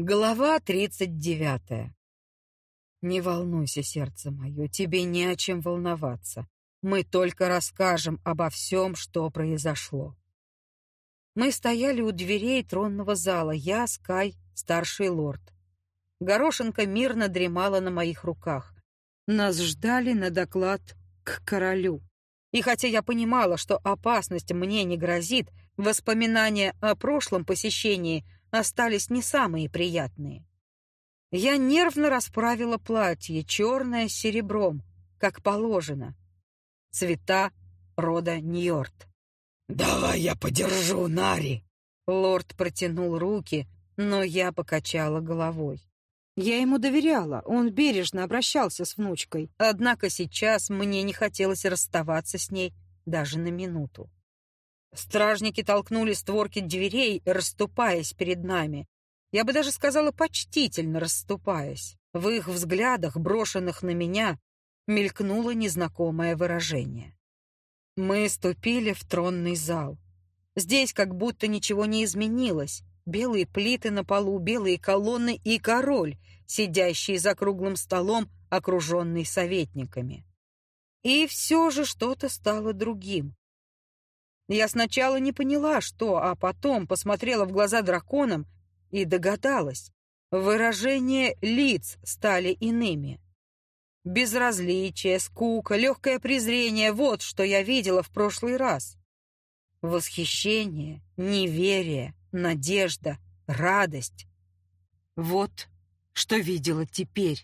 Глава 39. Не волнуйся, сердце мое, тебе не о чем волноваться. Мы только расскажем обо всем, что произошло. Мы стояли у дверей тронного зала, я, Скай, старший лорд. Горошинка мирно дремала на моих руках. Нас ждали на доклад к королю. И хотя я понимала, что опасность мне не грозит, воспоминания о прошлом посещении остались не самые приятные. Я нервно расправила платье, черное с серебром, как положено. Цвета рода Ньорд. «Давай я подержу, Нари!» Лорд протянул руки, но я покачала головой. Я ему доверяла, он бережно обращался с внучкой. Однако сейчас мне не хотелось расставаться с ней даже на минуту. Стражники толкнули створки дверей, расступаясь перед нами. Я бы даже сказала, почтительно расступаясь. В их взглядах, брошенных на меня, мелькнуло незнакомое выражение. Мы ступили в тронный зал. Здесь как будто ничего не изменилось. Белые плиты на полу, белые колонны и король, сидящий за круглым столом, окруженный советниками. И все же что-то стало другим. Я сначала не поняла, что, а потом посмотрела в глаза драконам и догадалась. Выражения лиц стали иными. Безразличие, скука, легкое презрение — вот что я видела в прошлый раз. Восхищение, неверие, надежда, радость. Вот что видела теперь.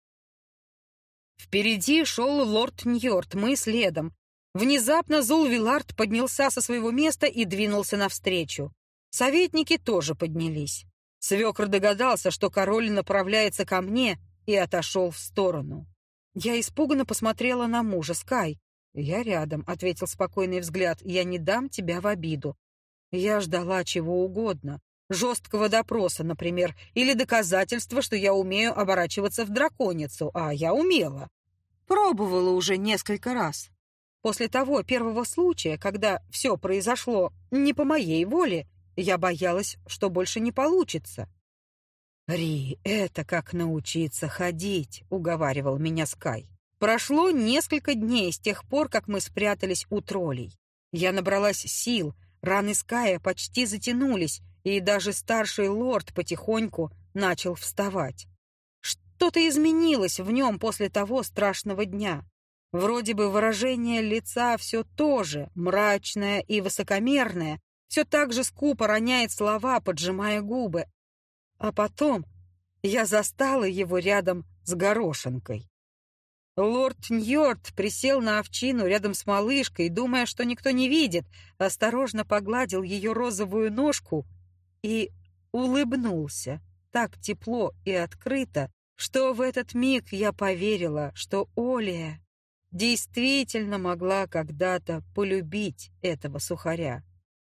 Впереди шел лорд Ньорд, мы следом. Внезапно Зул-Вилард поднялся со своего места и двинулся навстречу. Советники тоже поднялись. Свекр догадался, что король направляется ко мне, и отошел в сторону. Я испуганно посмотрела на мужа. «Скай, я рядом», — ответил спокойный взгляд. «Я не дам тебя в обиду». Я ждала чего угодно. Жесткого допроса, например, или доказательства, что я умею оборачиваться в драконицу, а я умела. Пробовала уже несколько раз. После того первого случая, когда все произошло не по моей воле, я боялась, что больше не получится. «Ри, это как научиться ходить», — уговаривал меня Скай. Прошло несколько дней с тех пор, как мы спрятались у троллей. Я набралась сил, раны Ская почти затянулись, и даже старший лорд потихоньку начал вставать. Что-то изменилось в нем после того страшного дня. Вроде бы выражение лица все то же, мрачное и высокомерное, все так же скупо роняет слова, поджимая губы. А потом я застала его рядом с Горошинкой. Лорд Ньорд присел на овчину рядом с малышкой, думая, что никто не видит, осторожно погладил ее розовую ножку и улыбнулся так тепло и открыто, что в этот миг я поверила, что Олия действительно могла когда-то полюбить этого сухаря.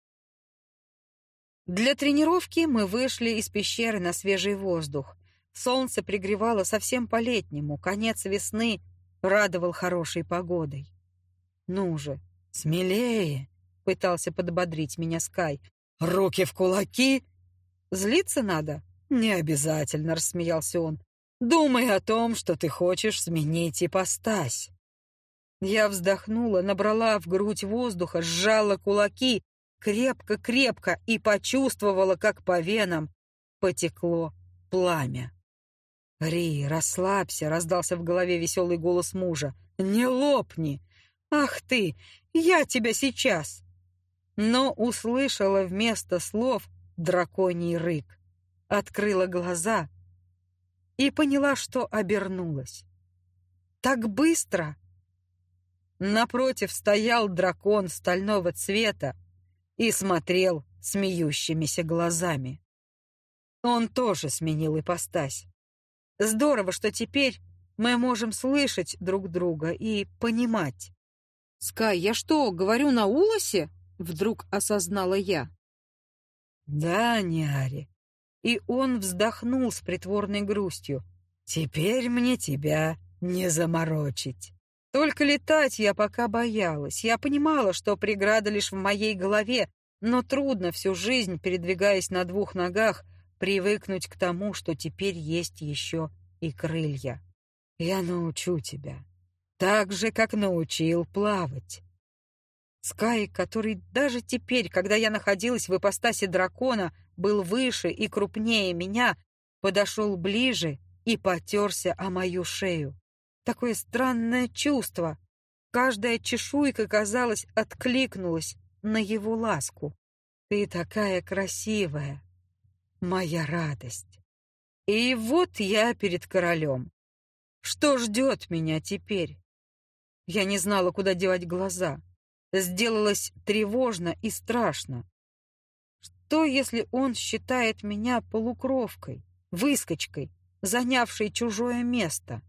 Для тренировки мы вышли из пещеры на свежий воздух. Солнце пригревало совсем по-летнему, конец весны радовал хорошей погодой. «Ну же, смелее!» — пытался подбодрить меня Скай. «Руки в кулаки!» «Злиться надо?» «Не обязательно», — рассмеялся он. «Думай о том, что ты хочешь сменить ипостась». Я вздохнула, набрала в грудь воздуха, сжала кулаки крепко-крепко и почувствовала, как по венам потекло пламя. «Ри, расслабься», — раздался в голове веселый голос мужа. «Не лопни! Ах ты, я тебя сейчас!» Но услышала вместо слов драконий рык, открыла глаза и поняла, что обернулась. Так быстро! Напротив стоял дракон стального цвета и смотрел смеющимися глазами. Он тоже сменил ипостась. Здорово, что теперь мы можем слышать друг друга и понимать. «Скай, я что, говорю на улосе?» — вдруг осознала я. «Да, Няри». И он вздохнул с притворной грустью. «Теперь мне тебя не заморочить». Только летать я пока боялась. Я понимала, что преграда лишь в моей голове, но трудно всю жизнь, передвигаясь на двух ногах, привыкнуть к тому, что теперь есть еще и крылья. Я научу тебя, так же, как научил плавать. Скай, который даже теперь, когда я находилась в ипостаси дракона, был выше и крупнее меня, подошел ближе и потерся о мою шею. Такое странное чувство. Каждая чешуйка, казалось, откликнулась на его ласку. Ты такая красивая, моя радость. И вот я перед королем. Что ждет меня теперь? Я не знала, куда девать глаза. Сделалось тревожно и страшно. Что, если он считает меня полукровкой, выскочкой, занявшей чужое место?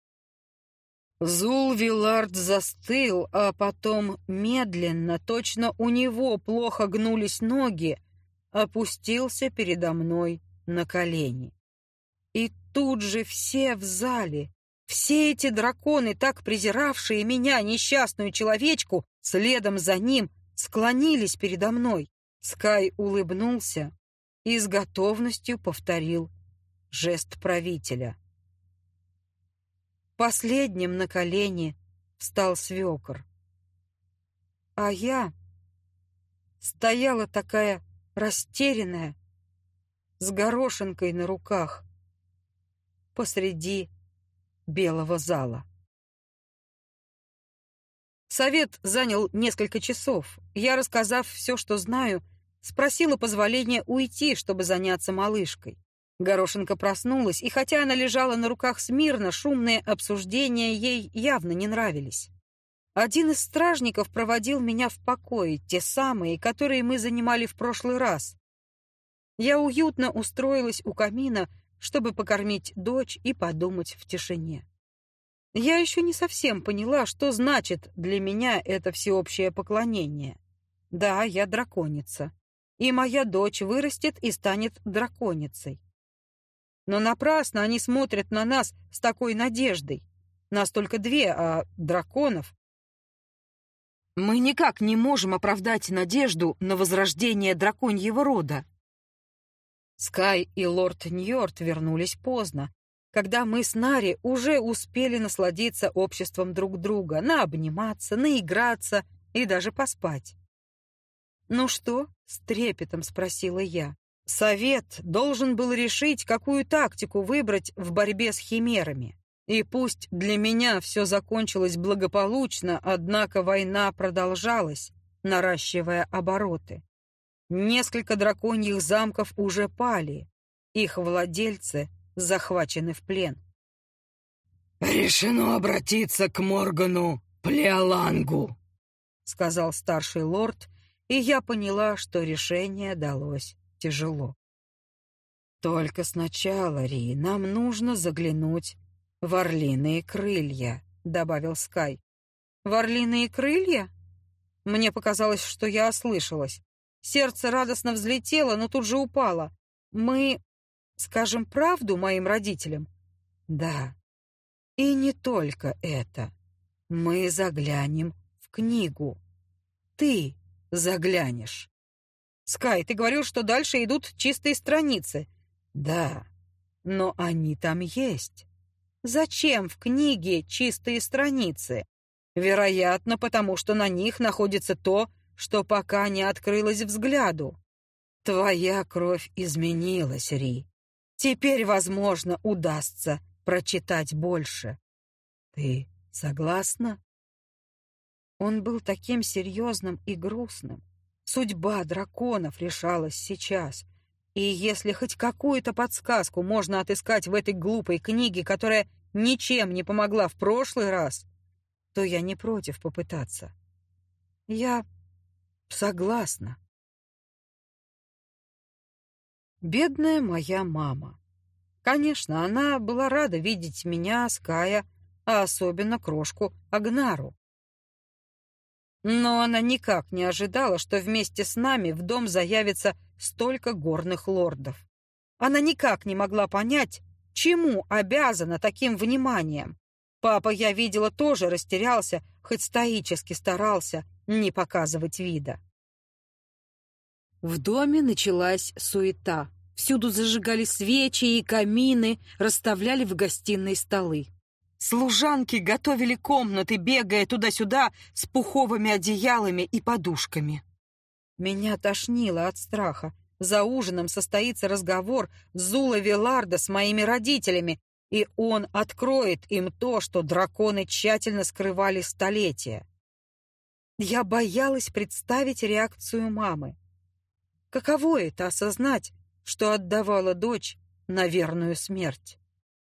Зул-Вилард застыл, а потом медленно, точно у него плохо гнулись ноги, опустился передо мной на колени. И тут же все в зале, все эти драконы, так презиравшие меня, несчастную человечку, следом за ним склонились передо мной. Скай улыбнулся и с готовностью повторил жест правителя. Последним на колени встал свекор. А я стояла такая растерянная, с горошинкой на руках, посреди белого зала. Совет занял несколько часов. Я, рассказав все, что знаю, спросила позволения уйти, чтобы заняться малышкой. Горошинка проснулась, и хотя она лежала на руках смирно, шумные обсуждения ей явно не нравились. Один из стражников проводил меня в покое, те самые, которые мы занимали в прошлый раз. Я уютно устроилась у камина, чтобы покормить дочь и подумать в тишине. Я еще не совсем поняла, что значит для меня это всеобщее поклонение. Да, я драконица, и моя дочь вырастет и станет драконицей. Но напрасно они смотрят на нас с такой надеждой. Нас только две, а драконов... Мы никак не можем оправдать надежду на возрождение драконьего рода. Скай и лорд Ньорт вернулись поздно, когда мы с Нари уже успели насладиться обществом друг друга, наобниматься, наиграться и даже поспать. «Ну что?» — с трепетом спросила я. Совет должен был решить, какую тактику выбрать в борьбе с химерами. И пусть для меня все закончилось благополучно, однако война продолжалась, наращивая обороты. Несколько драконьих замков уже пали, их владельцы захвачены в плен. «Решено обратиться к Моргану Плеолангу», — сказал старший лорд, и я поняла, что решение далось тяжело. «Только сначала, Ри, нам нужно заглянуть в орлиные крылья», — добавил Скай. «В орлиные крылья?» Мне показалось, что я ослышалась. Сердце радостно взлетело, но тут же упало. «Мы скажем правду моим родителям?» «Да. И не только это. Мы заглянем в книгу. Ты заглянешь». «Скай, ты говорил, что дальше идут чистые страницы». «Да, но они там есть. Зачем в книге чистые страницы? Вероятно, потому что на них находится то, что пока не открылось взгляду. Твоя кровь изменилась, Ри. Теперь, возможно, удастся прочитать больше. Ты согласна?» Он был таким серьезным и грустным. Судьба драконов решалась сейчас. И если хоть какую-то подсказку можно отыскать в этой глупой книге, которая ничем не помогла в прошлый раз, то я не против попытаться. Я согласна. Бедная моя мама. Конечно, она была рада видеть меня, Ская, а особенно крошку Агнару. Но она никак не ожидала, что вместе с нами в дом заявится столько горных лордов. Она никак не могла понять, чему обязана таким вниманием. Папа, я видела, тоже растерялся, хоть стоически старался не показывать вида. В доме началась суета. Всюду зажигали свечи и камины, расставляли в гостиной столы. Служанки готовили комнаты, бегая туда-сюда с пуховыми одеялами и подушками. Меня тошнило от страха. За ужином состоится разговор Зула Виларда с моими родителями, и он откроет им то, что драконы тщательно скрывали столетия. Я боялась представить реакцию мамы. Каково это — осознать, что отдавала дочь на верную смерть?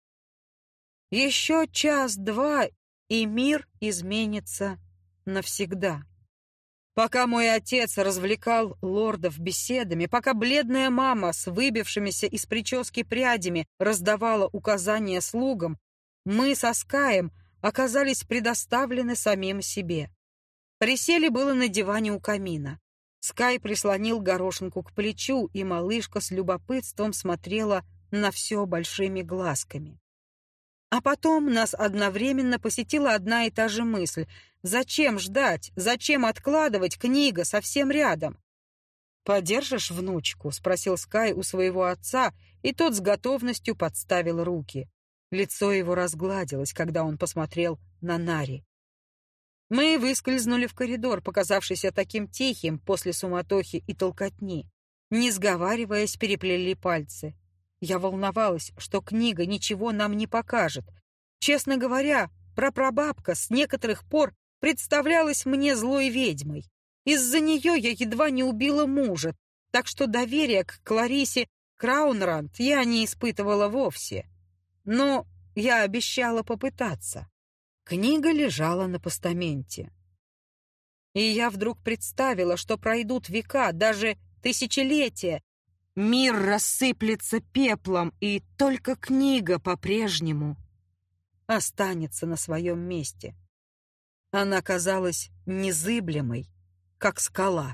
Еще час-два, и мир изменится навсегда. Пока мой отец развлекал лордов беседами, пока бледная мама с выбившимися из прически прядями раздавала указания слугам, мы со Скаем оказались предоставлены самим себе. Присели было на диване у камина. Скай прислонил горошинку к плечу, и малышка с любопытством смотрела на все большими глазками. А потом нас одновременно посетила одна и та же мысль. Зачем ждать? Зачем откладывать? Книга совсем рядом. «Подержишь внучку?» — спросил Скай у своего отца, и тот с готовностью подставил руки. Лицо его разгладилось, когда он посмотрел на Нари. Мы выскользнули в коридор, показавшийся таким тихим после суматохи и толкотни. Не сговариваясь, переплели пальцы. Я волновалась, что книга ничего нам не покажет. Честно говоря, прапрабабка с некоторых пор представлялась мне злой ведьмой. Из-за нее я едва не убила мужа, так что доверия к Кларисе Краунранд я не испытывала вовсе. Но я обещала попытаться. Книга лежала на постаменте. И я вдруг представила, что пройдут века, даже тысячелетия. Мир рассыплется пеплом, и только книга по-прежнему останется на своем месте. Она казалась незыблемой, как скала.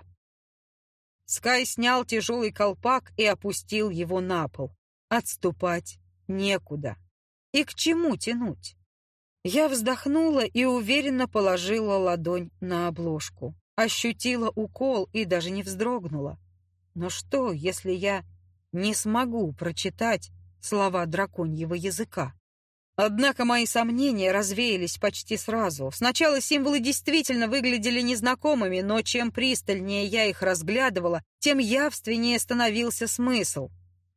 Скай снял тяжелый колпак и опустил его на пол. Отступать некуда. И к чему тянуть? Я вздохнула и уверенно положила ладонь на обложку. Ощутила укол и даже не вздрогнула. Но что, если я не смогу прочитать слова драконьего языка? Однако мои сомнения развеялись почти сразу. Сначала символы действительно выглядели незнакомыми, но чем пристальнее я их разглядывала, тем явственнее становился смысл.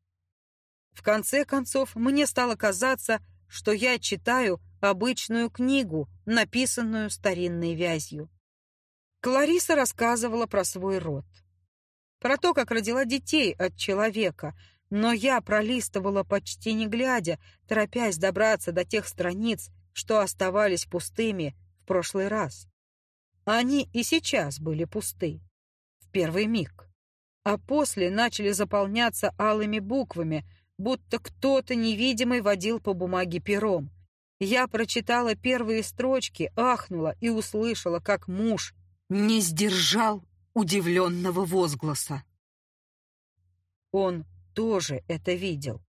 В конце концов, мне стало казаться, что я читаю обычную книгу, написанную старинной вязью. Клариса рассказывала про свой род. Про то, как родила детей от человека, но я пролистывала почти не глядя, торопясь добраться до тех страниц, что оставались пустыми в прошлый раз. Они и сейчас были пусты, в первый миг, а после начали заполняться алыми буквами, будто кто-то невидимый водил по бумаге пером. Я прочитала первые строчки, ахнула и услышала, как муж не сдержал удивленного возгласа. Он тоже это видел.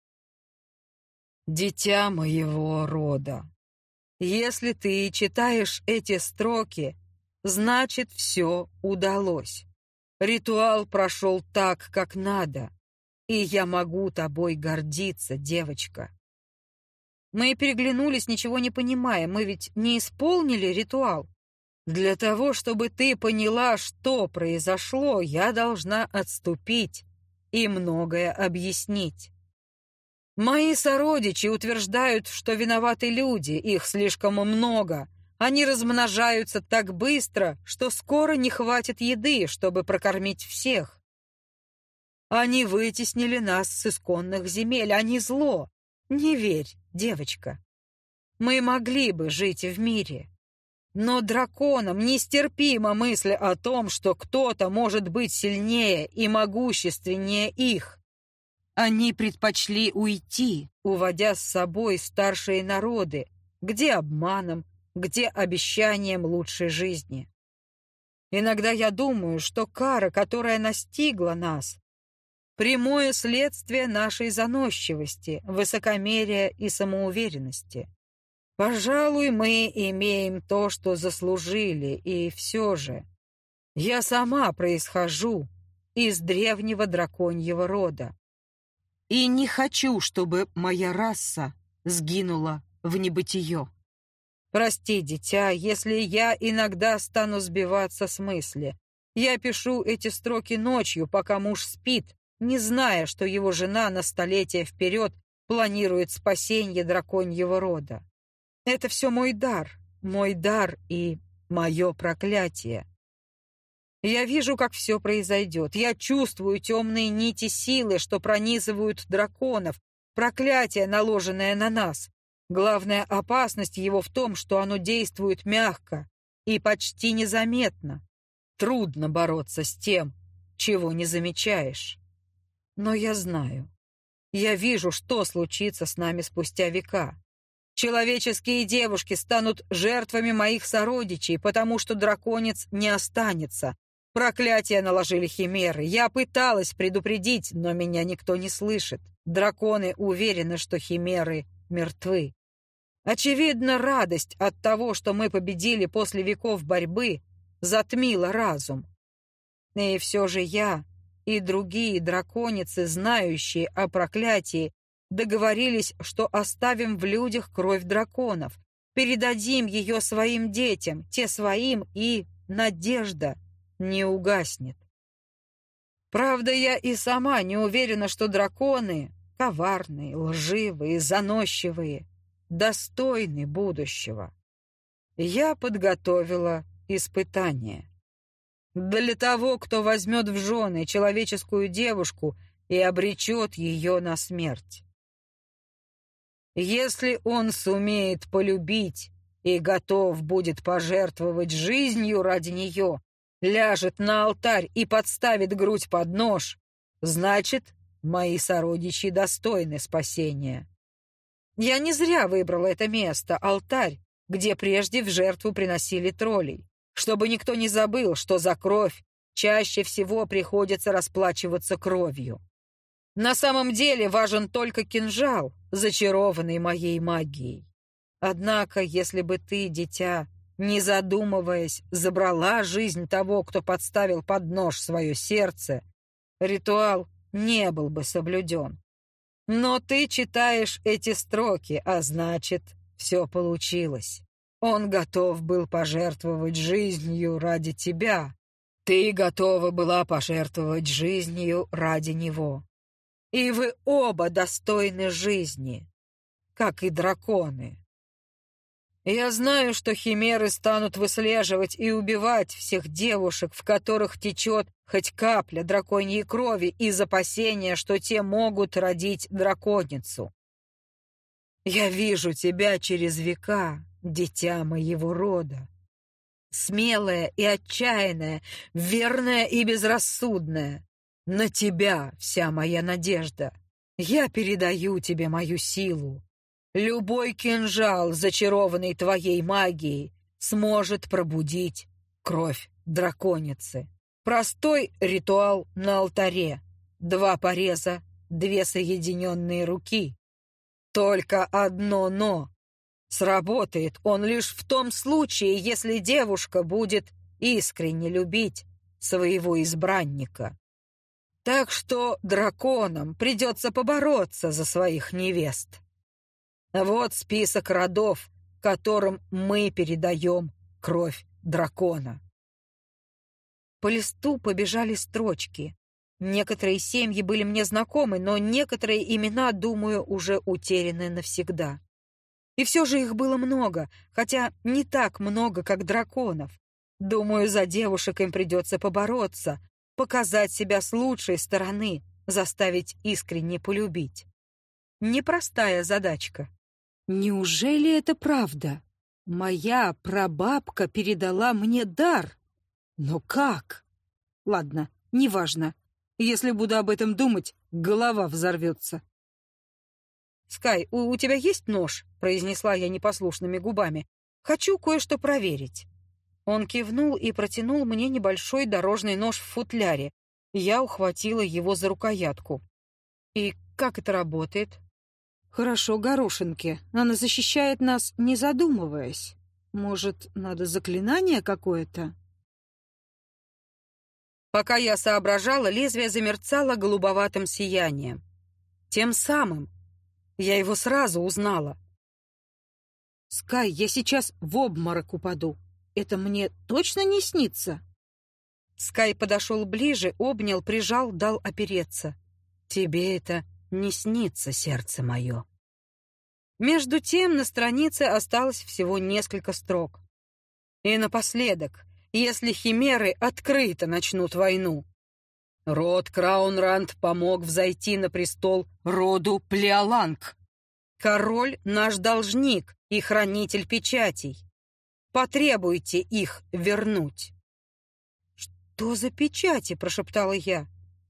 «Дитя моего рода, если ты читаешь эти строки, значит, все удалось. Ритуал прошел так, как надо, и я могу тобой гордиться, девочка». Мы переглянулись, ничего не понимая. Мы ведь не исполнили ритуал. Для того, чтобы ты поняла, что произошло, я должна отступить и многое объяснить. Мои сородичи утверждают, что виноваты люди, их слишком много. Они размножаются так быстро, что скоро не хватит еды, чтобы прокормить всех. Они вытеснили нас с исконных земель, они зло. Не верь, девочка. Мы могли бы жить в мире. Но драконам нестерпима мысль о том, что кто-то может быть сильнее и могущественнее их. Они предпочли уйти, уводя с собой старшие народы, где обманом, где обещанием лучшей жизни. Иногда я думаю, что кара, которая настигла нас, прямое следствие нашей заносчивости, высокомерия и самоуверенности. Пожалуй, мы имеем то, что заслужили, и все же я сама происхожу из древнего драконьего рода. И не хочу, чтобы моя раса сгинула в небытие. Прости, дитя, если я иногда стану сбиваться с мысли. Я пишу эти строки ночью, пока муж спит, не зная, что его жена на столетия вперед планирует спасение драконьего рода. Это все мой дар и мое проклятие. Я вижу, как все произойдет. Я чувствую темные нити силы, что пронизывают драконов, проклятие, наложенное на нас. Главная опасность его в том, что оно действует мягко и почти незаметно. Трудно бороться с тем, чего не замечаешь. Но я знаю. Я вижу, что случится с нами спустя века. Человеческие девушки станут жертвами моих сородичей, потому что драконец не останется. Проклятие наложили химеры. Я пыталась предупредить, но меня никто не слышит. Драконы уверены, что химеры мертвы. Очевидно, радость от того, что мы победили после веков борьбы, затмила разум. И все же я и другие драконицы, знающие о проклятии, договорились, что оставим в людях кровь драконов, передадим ее своим детям, те своим, и надежда не угаснет. Правда, я и сама не уверена, что драконы, коварные, лживые, заносчивые, достойны будущего. Я подготовила испытание. Для того, кто возьмет в жены человеческую девушку и обречет ее на смерть. Если он сумеет полюбить и готов будет пожертвовать жизнью ради нее, ляжет на алтарь и подставит грудь под нож, значит, мои сородичи достойны спасения. Я не зря выбрала это место, алтарь, где прежде в жертву приносили троллей, чтобы никто не забыл, что за кровь чаще всего приходится расплачиваться кровью. На самом деле важен только кинжал, зачарованный моей магией. Однако, если бы ты, дитя, не задумываясь, забрала жизнь того, кто подставил под нож свое сердце, ритуал не был бы соблюден. Но ты читаешь эти строки, а значит, все получилось. Он готов был пожертвовать жизнью ради тебя. Ты готова была пожертвовать жизнью ради него. И вы оба достойны жизни, как и драконы. Я знаю, что химеры станут выслеживать и убивать всех девушек, в которых течет хоть капля драконьей крови, из опасения, что те могут родить драконицу. Я вижу тебя через века, дитя моего рода. Смелая и отчаянная, верная и безрассудная. На тебя вся моя надежда. Я передаю тебе мою силу. Любой кинжал, зачарованный твоей магией, сможет пробудить кровь драконицы. Простой ритуал на алтаре. 2 пореза, 2 соединенные руки. Только одно «но». Сработает он лишь в том случае, если девушка будет искренне любить своего избранника. Так что драконам придется побороться за своих невест. Вот список родов, которым мы передаем кровь дракона. По листу побежали строчки. Некоторые семьи были мне знакомы, но некоторые имена, думаю, уже утеряны навсегда. И все же их было много, хотя не так много, как драконов. Думаю, за девушек им придется побороться, показать себя с лучшей стороны, заставить искренне полюбить. Непростая задачка. Неужели это правда? Моя прабабка передала мне дар. Но как? Ладно, неважно. Если буду об этом думать, голова взорвется. «Скай, у тебя есть нож?» — произнесла я непослушными губами. «Хочу кое-что проверить». Он кивнул и протянул мне небольшой дорожный нож в футляре. Я ухватила его за рукоятку. «И как это работает?» «Хорошо, горошинки. Она защищает нас, не задумываясь. Может, надо заклинание какое-то?» Пока я соображала, лезвие замерцало голубоватым сиянием. Тем самым. Я его сразу узнала. Скай, я сейчас в обморок упаду. Это мне точно не снится? Скай подошел ближе, обнял, прижал, дал опереться. Тебе это не снится, сердце мое. Между тем на странице осталось всего несколько строк. И напоследок, если химеры открыто начнут войну. Род Краунранд помог взойти на престол роду Плеоланг. Король — наш должник и хранитель печатей. Потребуйте их вернуть. «Что за печати?» — прошептала я.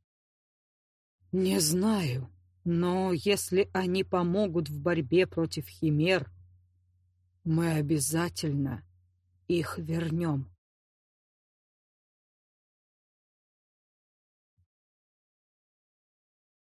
Не знаю, но если они помогут в борьбе против химер, мы обязательно их вернем.